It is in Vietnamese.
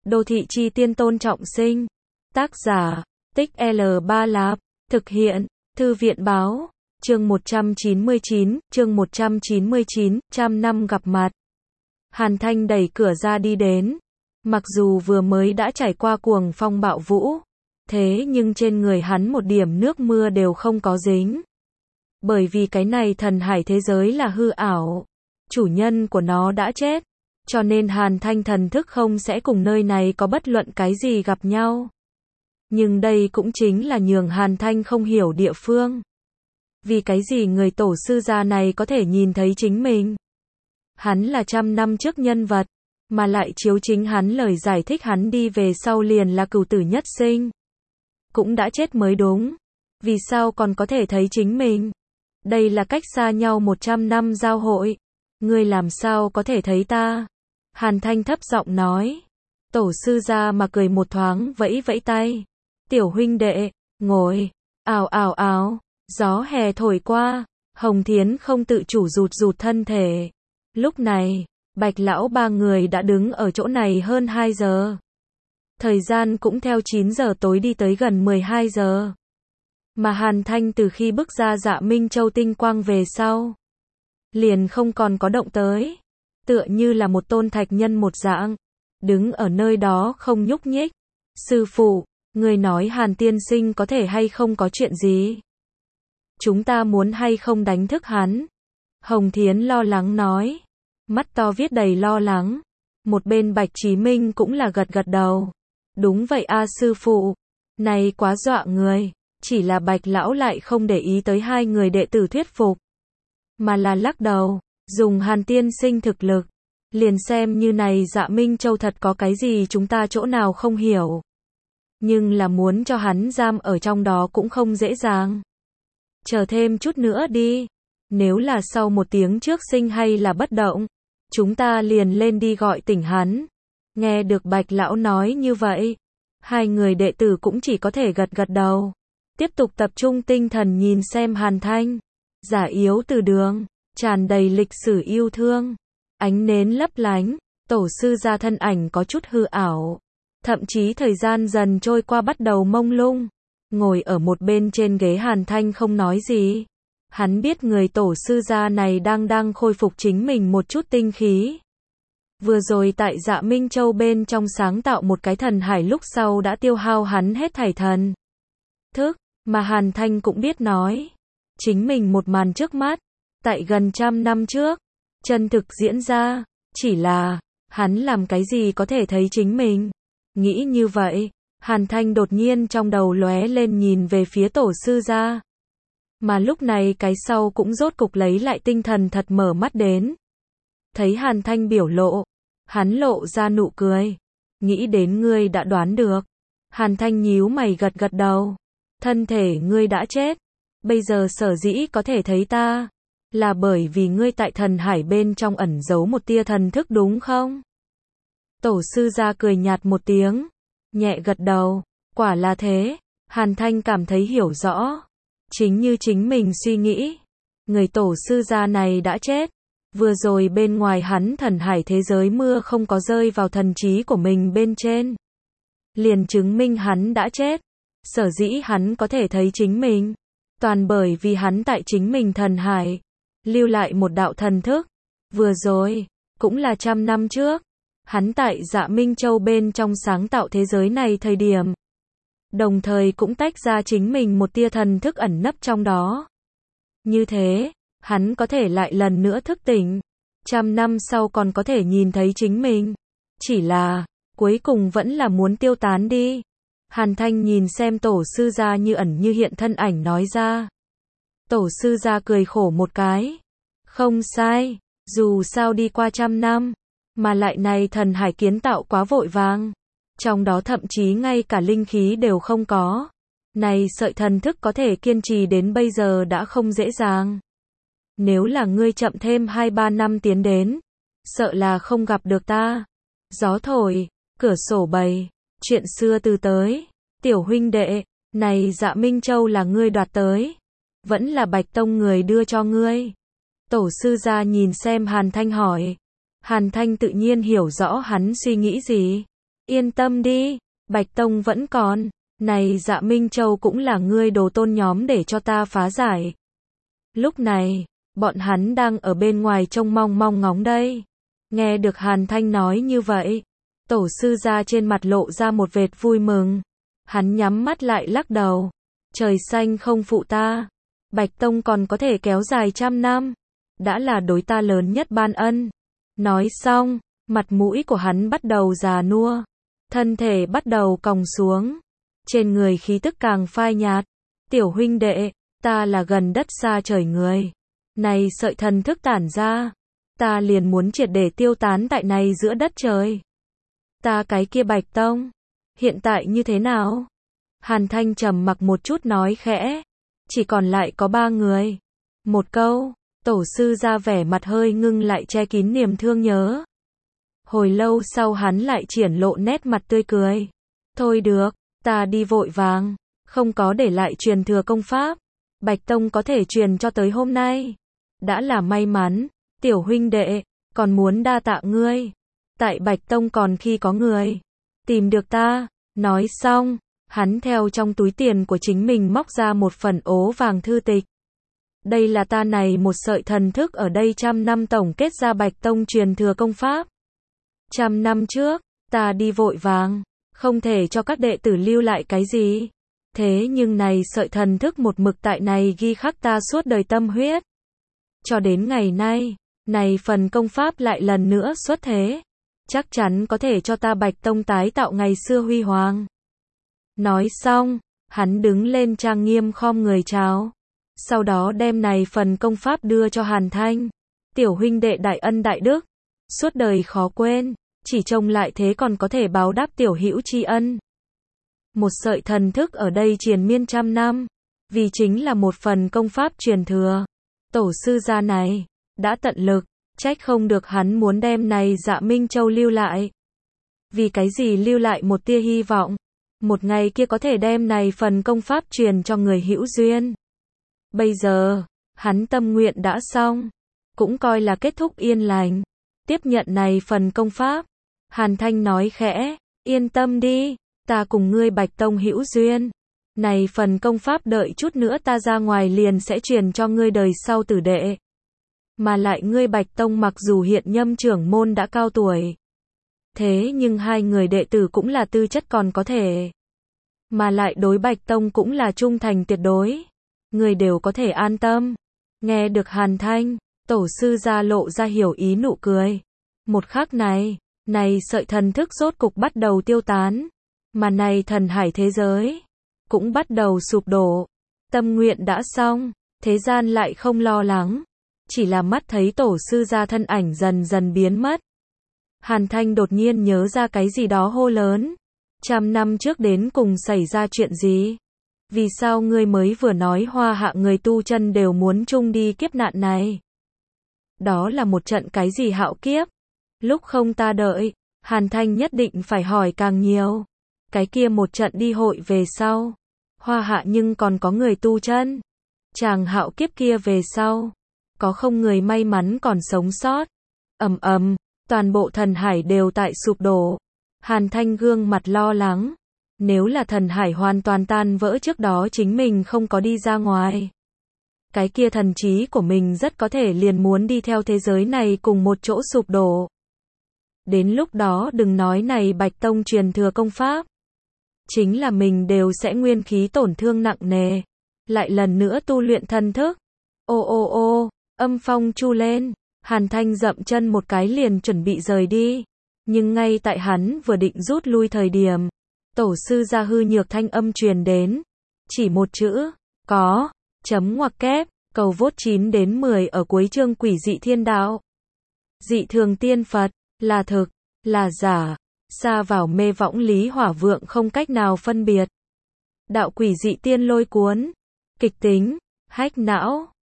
Đô thị chi tiên Tôn Trọng Sinh. Tác giả, Tích L Ba Lạp. Thực hiện, Thư viện báo. Chương 199, trăm năm gặp mặt. Hàn Thanh đẩy cửa ra đi đến. Mặc dù vừa mới đã trải qua cuồng phong bạo vũ, thế nhưng trên người hắn một điểm nước mưa đều không có dính. Bởi vì cái này thần hải thế giới là hư ảo, chủ nhân của nó đã chết, cho nên Hàn Thanh thần thức không sẽ cùng nơi này có bất luận cái gì gặp nhau. Nhưng đây cũng chính là nhường Hàn Thanh không hiểu địa phương. Vì cái gì người tổ sư gia này có thể nhìn thấy chính mình? Hắn là 100 năm trước nhân vật, mà lại chiếu chính hắn lời giải thích hắn đi về sau liền là cửu tử nhất sinh. Cũng đã chết mới đúng. Vì sao còn có thể thấy chính mình? Đây là cách xa nhau 100 năm giao hội. Ngươi làm sao có thể thấy ta? Hàn Thanh thấp giọng nói. Tổ sư gia mà cười một thoáng vẫy vẫy tay. Tiểu huynh đệ, ngồi. Ào ào ào, gió hè thổi qua, Hồng Thiến không tự chủ rụt rụt thân thể. Lúc này, Bạch lão ba người đã đứng ở chỗ này hơn 2 giờ. Thời gian cũng theo 9 giờ tối đi tới gần 12 giờ. Mà Hàn Thanh từ khi bước ra Dạ Minh Châu tinh quang về sau, liền không còn có động tới. Tựa như là một tôn thạch nhân một dạng, đứng ở nơi đó không nhúc nhích. Sư phụ, người nói Hàn tiên sinh có thể hay không có chuyện gì? Chúng ta muốn hay không đánh thức hắn? Hồng Thiến lo lắng nói. Mắt to viết đầy lo lắng. Một bên Bạch Chí Minh cũng là gật gật đầu. Đúng vậy a sư phụ. Này quá dọa người. Chỉ là Bạch lão lại không để ý tới hai người đệ tử thuyết phục, mà là lắc đầu. Dùng Hàn tiên sinh thực lực, liền xem như này Dạ Minh Châu thật có cái gì chúng ta chỗ nào không hiểu. Nhưng là muốn cho hắn giam ở trong đó cũng không dễ dàng. Chờ thêm chút nữa đi. Nếu là sau 1 tiếng trước sinh hay là bất động, chúng ta liền lên đi gọi tỉnh hắn. Nghe được Bạch lão nói như vậy, hai người đệ tử cũng chỉ có thể gật gật đầu. Tiếp tục tập trung tinh thần nhìn xem Hàn Thanh. Giả yếu từ đường, tràn đầy lịch sử yêu thương. Ánh nến lấp lánh, tổ sư gia thân ảnh có chút hư ảo. Thậm chí thời gian dần trôi qua bắt đầu mông lung. Ngồi ở một bên trên ghế Hàn Thanh không nói gì. Hắn biết người tổ sư gia này đang khôi phục chính mình một chút tinh khí. Vừa rồi tại Dạ Minh Châu bên trong sáng tạo một cái thần hải lúc sau đã tiêu hao hắn hết thảy thần thức, mà Hàn Thanh cũng biết nói. Chính mình một màn trước mắt, tại gần 100 năm trước, chân thực diễn ra, chỉ là, hắn làm cái gì có thể thấy chính mình. Nghĩ như vậy, Hàn Thanh đột nhiên trong đầu lóe lên nhìn về phía tổ sư gia. Mà lúc này cái sau cũng rốt cục lấy lại tinh thần thật mở mắt đến. Thấy Hàn Thanh biểu lộ, hắn lộ ra nụ cười. Nghĩ đến ngươi đã đoán được. Hàn Thanh nhíu mày gật gật đầu. Thân thể ngươi đã chết. Bây giờ sở dĩ có thể thấy ta, là bởi vì ngươi tại thần hải bên trong ẩn giấu một tia thần thức đúng không? Tổ sư gia cười nhạt một tiếng, nhẹ gật đầu. Quả là thế. Hàn Thanh cảm thấy hiểu rõ. Chính như chính mình suy nghĩ, người tổ sư gia này đã chết. Vừa rồi bên ngoài hắn thần hải thế giới mưa không có rơi vào thần trí của mình bên trên, liền chứng minh hắn đã chết. Sở dĩ hắn có thể thấy chính mình, toàn bởi vì hắn tại chính mình thần hải lưu lại một đạo thần thức. Vừa rồi, cũng là 100 năm trước, hắn tại Dạ Minh Châu bên trong sáng tạo thế giới này thời điểm, đồng thời cũng tách ra chính mình một tia thần thức ẩn nấp trong đó. Như thế, hắn có thể lại lần nữa thức tỉnh. 100 năm sau còn có thể nhìn thấy chính mình. Chỉ là, cuối cùng vẫn là muốn tiêu tán đi. Hàn Thanh nhìn xem tổ sư gia như ẩn như hiện thân ảnh nói ra. Tổ sư gia cười khổ một cái. Không sai, dù sao đi qua 100 năm, mà lại này thần hải kiến tạo quá vội vàng. Trong đó thậm chí ngay cả linh khí đều không có. Này sợi thần thức có thể kiên trì đến bây giờ đã không dễ dàng. Nếu là ngươi chậm thêm 2-3 năm tiến đến, sợ là không gặp được ta. Gió thổi, cửa sổ bày, chuyện xưa từ tới. Tiểu huynh đệ, này Dạ Minh Châu là ngươi đoạt tới, vẫn là Bạch Tông người đưa cho ngươi? Tổ sư gia nhìn xem Hàn Thanh hỏi. Hàn Thanh tự nhiên hiểu rõ hắn suy nghĩ gì. Yên tâm đi, Bạch Tông vẫn còn. Này Dạ Minh Châu cũng là ngươi đồ tôn nhóm để cho ta phá giải. Lúc này, bọn hắn đang ở bên ngoài trông mong mong ngóng đây. Nghe được Hàn Thanh nói như vậy, tổ sư gia trên mặt lộ ra một vệt vui mừng. Hắn nhắm mắt lại lắc đầu. Trời xanh không phụ ta. Bạch Tông còn có thể kéo dài 100 năm. Đã là đối ta lớn nhất ban ân. Nói xong, mặt mũi của hắn bắt đầu già nua. Thân thể bắt đầu còng xuống. Trên người khí tức càng phai nhạt. Tiểu huynh đệ, ta là gần đất xa trời người. Này sợi thần thức tản ra. Ta liền muốn triệt để tiêu tán tại này giữa đất trời. Ta cái kia Bạch Tông. Hiện tại như thế nào? Hàn Thanh trầm mặc một chút nói khẽ. Chỉ còn lại có 3 người. Một câu, tổ sư ra vẻ mặt hơi ngưng lại che kín niềm thương nhớ. Hồi lâu sau hắn lại triển lộ nét mặt tươi cười. Thôi được, ta đi vội vàng, không có để lại truyền thừa công pháp. Bạch Tông có thể truyền cho tới hôm nay. Đã là may mắn, tiểu huynh đệ, còn muốn đa tạ ngươi. Tại Bạch Tông còn khi có người tìm được ta. Nói xong, hắn theo trong túi tiền của chính mình móc ra một phần ố vàng thư tịch. Đây là ta này một sợi thần thức ở đây 100 năm tổng kết ra Bạch Tông truyền thừa công pháp. 100 năm trước, ta đi vội vàng, không thể cho các đệ tử lưu lại cái gì. Thế nhưng này sợi thần thức một mực tại này ghi khắc ta suốt đời tâm huyết. Cho đến ngày nay, này phần công pháp lại lần nữa xuất thế. Chắc chắn có thể cho ta Bạch Tông tái tạo ngày xưa huy hoàng. Nói xong, hắn đứng lên trang nghiêm khom người chào. Sau đó đem này phần công pháp đưa cho Hàn Thanh. Tiểu huynh đệ đại ân đại đức. Suốt đời khó quên. Chỉ trông lại thế còn có thể báo đáp tiểu hữu tri ân. Một sợi thần thức ở đây triền miên 100 năm. Vì chính là một phần công pháp truyền thừa. Tổ sư gia này, đã tận lực. Trách không được hắn muốn đem này Dạ Minh Châu lưu lại. Vì cái gì lưu lại một tia hy vọng. Một ngày kia có thể đem này phần công pháp truyền cho người hữu duyên. Bây giờ, hắn tâm nguyện đã xong. Cũng coi là kết thúc yên lành. Tiếp nhận này phần công pháp. Hàn Thanh nói khẽ, yên tâm đi, ta cùng ngươi Bạch Tông hữu duyên. Này phần công pháp đợi chút nữa ta ra ngoài liền sẽ truyền cho ngươi đời sau tử đệ. Mà lại ngươi Bạch Tông mặc dù hiện nhâm trưởng môn đã cao tuổi. Thế nhưng 2 người đệ tử cũng là tư chất còn có thể. Mà lại đối Bạch Tông cũng là trung thành tuyệt đối. Người đều có thể an tâm. Nghe được Hàn Thanh, tổ sư gia lộ ra hiểu ý nụ cười. Một khắc này sợi thần thức rốt cục bắt đầu tiêu tán. Mà này thần hải thế giới cũng bắt đầu sụp đổ. Tâm nguyện đã xong, thế gian lại không lo lắng. Chỉ là mắt thấy tổ sư gia thân ảnh dần dần biến mất. Hàn Thanh đột nhiên nhớ ra cái gì đó hô lớn. 100 năm trước đến cùng xảy ra chuyện gì? Vì sao ngươi mới vừa nói Hoa Hạ người tu chân đều muốn chung đi kiếp nạn này? Đó là một trận cái gì hạo kiếp? Lúc không ta đợi, Hàn Thanh nhất định phải hỏi càng nhiều. Cái kia một trận đi hội về sau. Hoa Hạ nhưng còn có người tu chân. Chàng hạo kiếp kia về sau. Có không người may mắn còn sống sót. Toàn bộ thần hải đều tại sụp đổ. Hàn Thanh gương mặt lo lắng. Nếu là thần hải hoàn toàn tan vỡ trước đó chính mình không có đi ra ngoài. Cái kia thần trí của mình rất có thể liền muốn đi theo thế giới này cùng một chỗ sụp đổ. Đến lúc đó đừng nói này Bạch Tông truyền thừa công pháp. Chính là mình đều sẽ nguyên khí tổn thương nặng nề. Lại lần nữa tu luyện thần thức. Ô, âm phong chu lên. Hàn Thanh dậm chân một cái liền chuẩn bị rời đi. Nhưng ngay tại hắn vừa định rút lui thời điểm. Tổ sư gia hư nhược thanh âm truyền đến. Chỉ một chữ, có, chấm ngoặc kép, cầu vote 9 đến 10 ở cuối chương Quỷ dị thiên đạo. Dị thường tiên Phật, là thực, là giả, xa vào mê võng lý hỏa vượng không cách nào phân biệt. Đạo quỷ dị tiên lôi cuốn, kịch tính, hách não.